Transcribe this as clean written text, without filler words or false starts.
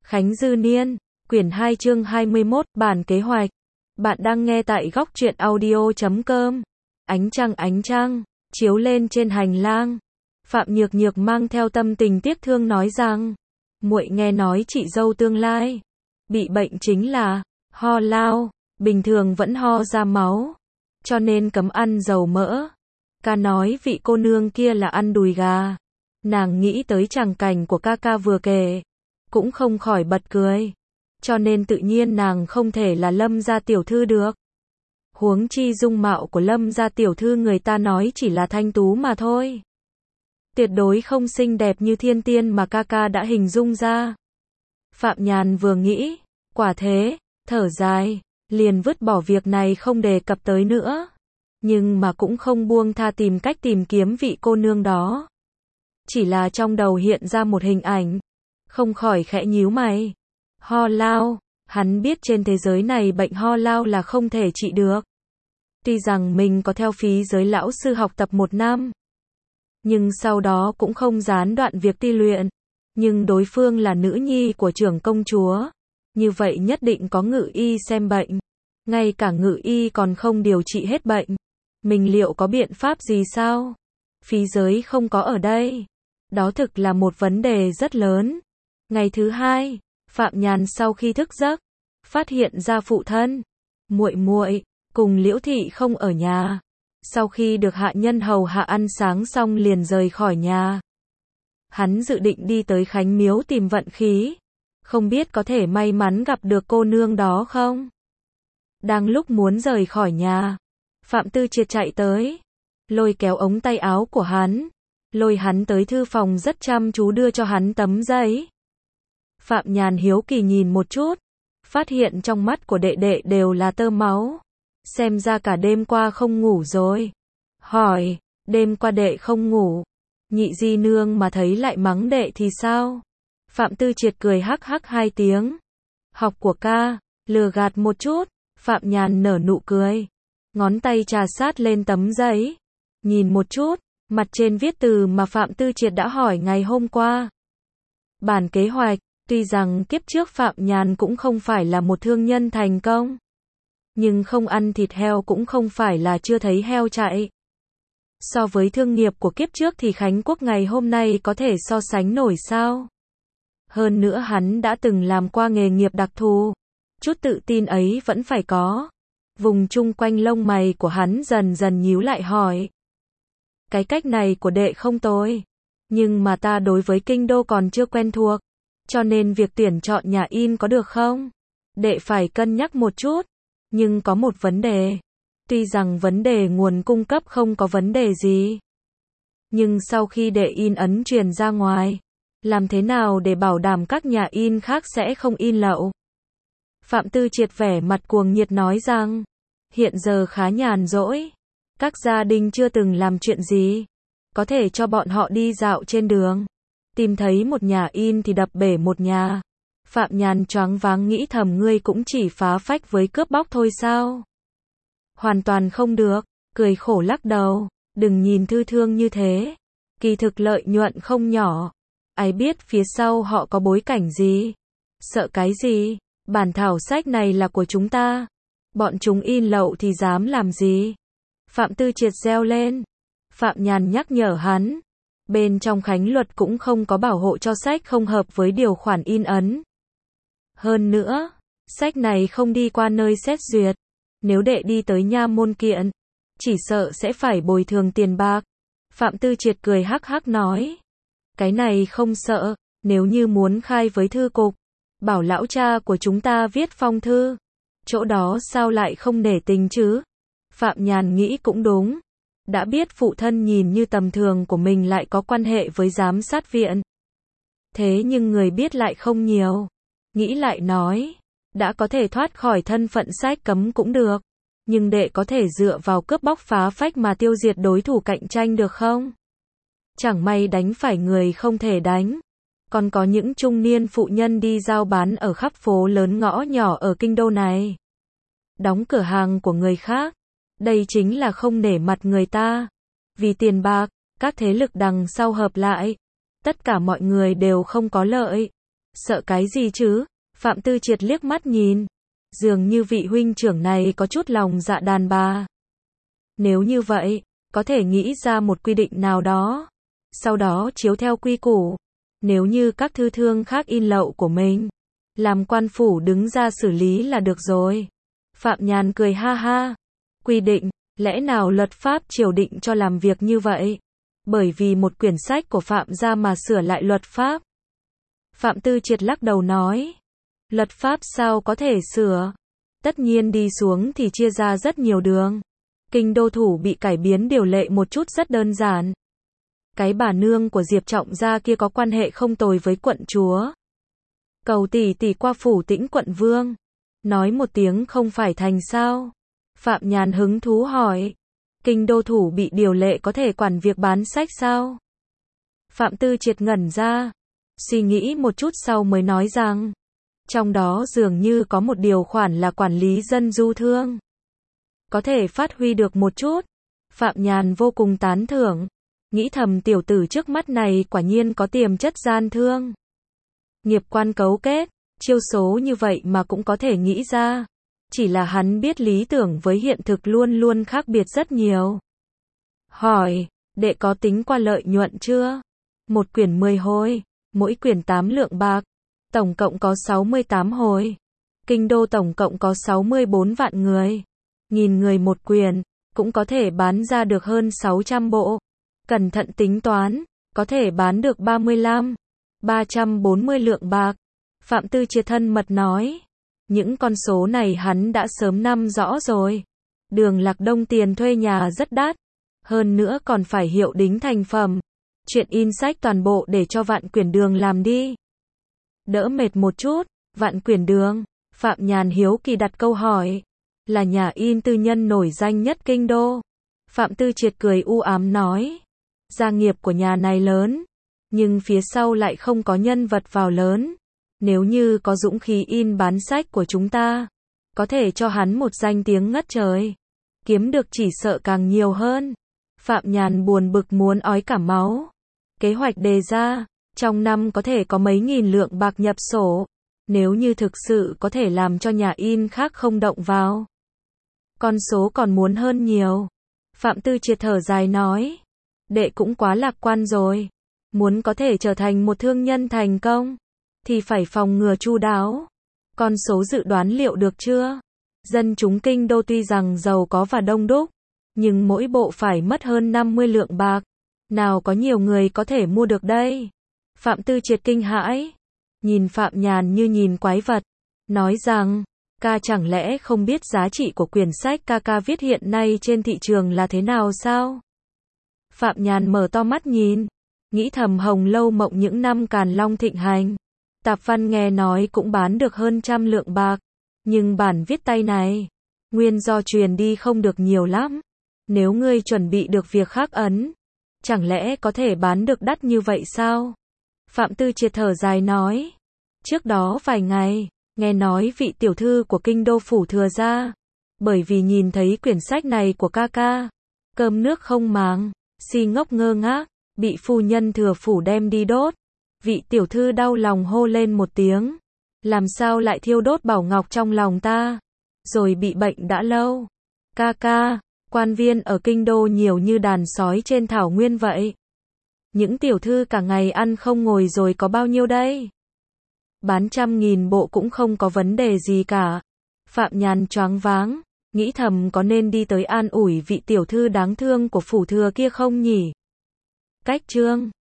Khánh Dư Niên, quyển 2 chương 21, bản kế hoạch. Bạn đang nghe tại góc truyện audio.com. Ánh trăng, chiếu lên trên hành lang. Phạm Nhược Nhược mang theo tâm tình tiếc thương nói rằng, muội nghe nói chị dâu tương lai bị bệnh chính là ho lao, bình thường vẫn ho ra máu, cho nên cấm ăn dầu mỡ. Ca nói vị cô nương kia là ăn đùi gà. Nàng nghĩ tới tràng cảnh của ca ca vừa kể, cũng không khỏi bật cười. Cho nên tự nhiên nàng không thể là Lâm gia tiểu thư được. Huống chi dung mạo của Lâm gia tiểu thư người ta nói chỉ là thanh tú mà thôi. Tuyệt đối không xinh đẹp như thiên tiên mà ca ca đã hình dung ra. Phạm Nhàn vừa nghĩ, quả thế, thở dài, liền vứt bỏ việc này không đề cập tới nữa. Nhưng mà cũng không buông tha tìm cách tìm kiếm vị cô nương đó. Chỉ là trong đầu hiện ra một hình ảnh, không khỏi khẽ nhíu mày. Ho lao, hắn biết trên thế giới này bệnh ho lao là không thể trị được. Tuy rằng mình có theo phí giới lão sư học tập 1 năm, nhưng sau đó cũng không gián đoạn việc ti luyện. Nhưng đối phương là nữ nhi của trưởng công chúa, như vậy nhất định có ngự y xem bệnh. Ngay cả ngự y còn không điều trị hết bệnh, mình liệu có biện pháp gì sao? Phí giới không có ở đây. Đó thực là một vấn đề rất lớn. Ngày thứ 2, Phạm Nhàn sau khi thức giấc, phát hiện ra phụ thân, muội cùng Liễu thị không ở nhà. Sau khi được hạ nhân hầu hạ ăn sáng xong liền rời khỏi nhà. Hắn dự định đi tới Khánh Miếu tìm vận khí, không biết có thể may mắn gặp được cô nương đó không? Đang lúc muốn rời khỏi nhà, Phạm Tư Triệt chạy tới, lôi kéo ống tay áo của hắn, lôi hắn tới thư phòng rất chăm chú đưa cho hắn tấm giấy. Phạm Nhàn hiếu kỳ nhìn một chút, phát hiện trong mắt của đệ đệ đều là tơ máu. Xem ra cả đêm qua không ngủ rồi. Hỏi, đêm qua đệ không ngủ, nhị di nương mà thấy lại mắng đệ thì sao? Phạm Tư Triệt cười hắc hắc 2 tiếng. Học của ca, lừa gạt một chút. Phạm Nhàn nở nụ cười, ngón tay trà sát lên tấm giấy, nhìn một chút, mặt trên viết từ mà Phạm Tư Triệt đã hỏi ngày hôm qua. Bản kế hoạch. Tuy rằng kiếp trước Phạm Nhàn cũng không phải là một thương nhân thành công, nhưng không ăn thịt heo cũng không phải là chưa thấy heo chạy. So với thương nghiệp của kiếp trước thì Khánh Quốc ngày hôm nay có thể so sánh nổi sao? Hơn nữa hắn đã từng làm qua nghề nghiệp đặc thù, chút tự tin ấy vẫn phải có. Vùng chung quanh lông mày của hắn dần dần nhíu lại hỏi. Cái cách này của đệ không tồi, nhưng mà ta đối với kinh đô còn chưa quen thuộc. Cho nên việc tuyển chọn nhà in có được không? Đệ phải cân nhắc một chút. Nhưng có một vấn đề. Tuy rằng vấn đề nguồn cung cấp không có vấn đề gì, nhưng sau khi đệ in ấn truyền ra ngoài, làm thế nào để bảo đảm các nhà in khác sẽ không in lậu? Phạm Tư Triệt vẻ mặt cuồng nhiệt nói rằng, hiện giờ khá nhàn rỗi. Các gia đình chưa từng làm chuyện gì, có thể cho bọn họ đi dạo trên đường. Tìm thấy một nhà in thì đập bể một nhà. Phạm Nhàn choáng váng nghĩ thầm ngươi cũng chỉ phá phách với cướp bóc thôi sao? Hoàn toàn không được, cười khổ lắc đầu, đừng nhìn thư thương như thế. Kỳ thực lợi nhuận không nhỏ. Ai biết phía sau họ có bối cảnh gì? Sợ cái gì? Bản thảo sách này là của chúng ta. Bọn chúng in lậu thì dám làm gì? Phạm Tư Triệt reo lên. Phạm Nhàn nhắc nhở hắn. Bên trong Khánh luật cũng không có bảo hộ cho sách không hợp với điều khoản in ấn. Hơn nữa, sách này không đi qua nơi xét duyệt. Nếu đệ đi tới nha môn kiện, chỉ sợ sẽ phải bồi thường tiền bạc. Phạm Tư Triệt cười hắc hắc nói. Cái này không sợ, nếu như muốn khai với thư cục, bảo lão cha của chúng ta viết phong thư. Chỗ đó sao lại không nể tình chứ? Phạm Nhàn nghĩ cũng đúng. Đã biết phụ thân nhìn như tầm thường của mình lại có quan hệ với giám sát viện. Thế nhưng người biết lại không nhiều. Nghĩ lại nói, đã có thể thoát khỏi thân phận sách cấm cũng được. Nhưng đệ có thể dựa vào cướp bóc phá phách mà tiêu diệt đối thủ cạnh tranh được không? Chẳng may đánh phải người không thể đánh. Còn có những trung niên phụ nhân đi giao bán ở khắp phố lớn ngõ nhỏ ở kinh đô này. Đóng cửa hàng của người khác. Đây chính là không nể mặt người ta. Vì tiền bạc, các thế lực đằng sau hợp lại. Tất cả mọi người đều không có lợi. Sợ cái gì chứ? Phạm Tư Triệt liếc mắt nhìn. Dường như vị huynh trưởng này có chút lòng dạ đàn bà. Nếu như vậy, có thể nghĩ ra một quy định nào đó. Sau đó chiếu theo quy củ. Nếu như các thư thương khác in lậu của mình, làm quan phủ đứng ra xử lý là được rồi. Phạm Nhàn cười ha ha. Quy định, lẽ nào luật pháp triều định cho làm việc như vậy? Bởi vì một quyển sách của Phạm gia mà sửa lại luật pháp. Phạm Tư Triệt lắc đầu nói. Luật pháp sao có thể sửa? Tất nhiên đi xuống thì chia ra rất nhiều đường. Kinh đô thủ bị cải biến điều lệ một chút rất đơn giản. Cái bà nương của Diệp Trọng gia kia có quan hệ không tồi với quận chúa. Cầu tỷ tỷ qua phủ Tĩnh quận vương. Nói một tiếng không phải thành sao? Phạm Nhàn hứng thú hỏi. Kinh đô thủ bị điều lệ có thể quản việc bán sách sao? Phạm Tư Triệt ngẩn ra. Suy nghĩ một chút sau mới nói rằng. Trong đó dường như có một điều khoản là quản lý dân du thương. Có thể phát huy được một chút. Phạm Nhàn vô cùng tán thưởng. Nghĩ thầm tiểu tử trước mắt này quả nhiên có tiềm chất gian thương. Nghiệp quan cấu kết, chiêu số như vậy mà cũng có thể nghĩ ra. Chỉ là hắn biết lý tưởng với hiện thực luôn luôn khác biệt rất nhiều. Hỏi, đệ có tính qua lợi nhuận chưa? Một quyển 10 hồi, mỗi quyển 8 lượng bạc. Tổng cộng có 68 hồi. Kinh đô tổng cộng có 64 vạn người. Nghìn người một quyển, cũng có thể bán ra được hơn 600 bộ. Cẩn thận tính toán, có thể bán được 340 lượng bạc. Phạm Tư Triệt thân mật nói. Những con số này hắn đã sớm nắm rõ rồi. Đường Lạc Đông tiền thuê nhà rất đắt. Hơn nữa còn phải hiệu đính thành phẩm. Chuyện in sách toàn bộ để cho Vạn Quyển Đường làm đi. Đỡ mệt một chút, Vạn Quyển Đường. Phạm Nhàn hiếu kỳ đặt câu hỏi. Là nhà in tư nhân nổi danh nhất kinh đô. Phạm Tư Triệt cười u ám nói. Gia nghiệp của nhà này lớn, nhưng phía sau lại không có nhân vật vào lớn. Nếu như có dũng khí in bán sách của chúng ta, có thể cho hắn một danh tiếng ngất trời. Kiếm được chỉ sợ càng nhiều hơn. Phạm Nhàn buồn bực muốn ói cả máu. Kế hoạch đề ra, trong năm có thể có mấy nghìn lượng bạc nhập sổ. Nếu như thực sự có thể làm cho nhà in khác không động vào, con số còn muốn hơn nhiều. Phạm Tư Triệt thở dài nói. Đệ cũng quá lạc quan rồi. Muốn có thể trở thành một thương nhân thành công, thì phải phòng ngừa chu đáo. Con số dự đoán liệu được chưa? Dân chúng kinh đô tuy rằng giàu có và đông đúc, nhưng mỗi bộ phải mất hơn 50 lượng bạc. Nào có nhiều người có thể mua được đây? Phạm Tư Triệt kinh hãi. Nhìn Phạm Nhàn như nhìn quái vật. Nói rằng, ca chẳng lẽ không biết giá trị của quyển sách ca viết hiện nay trên thị trường là thế nào sao? Phạm Nhàn mở to mắt nhìn. Nghĩ thầm Hồng Lâu Mộng những năm Càn Long thịnh hành. Tạp văn nghe nói cũng bán được hơn 100 lượng bạc. Nhưng bản viết tay này, nguyên do truyền đi không được nhiều lắm. Nếu ngươi chuẩn bị được việc khắc ấn, chẳng lẽ có thể bán được đắt như vậy sao? Phạm Tư Triệt thở dài nói. Trước đó vài ngày, nghe nói vị tiểu thư của kinh đô phủ thừa gia, bởi vì nhìn thấy quyển sách này của ca, cơm nước không màng, si ngốc ngơ ngác, bị phu nhân thừa phủ đem đi đốt. Vị tiểu thư đau lòng hô lên một tiếng. Làm sao lại thiêu đốt bảo ngọc trong lòng ta? Rồi bị bệnh đã lâu. Ca, quan viên ở kinh đô nhiều như đàn sói trên thảo nguyên vậy. Những tiểu thư cả ngày ăn không ngồi rồi có bao nhiêu đây? Bán 100.000 bộ cũng không có vấn đề gì cả. Phạm Nhàn choáng váng, nghĩ thầm có nên đi tới an ủi vị tiểu thư đáng thương của phủ thừa kia không nhỉ? Cách chương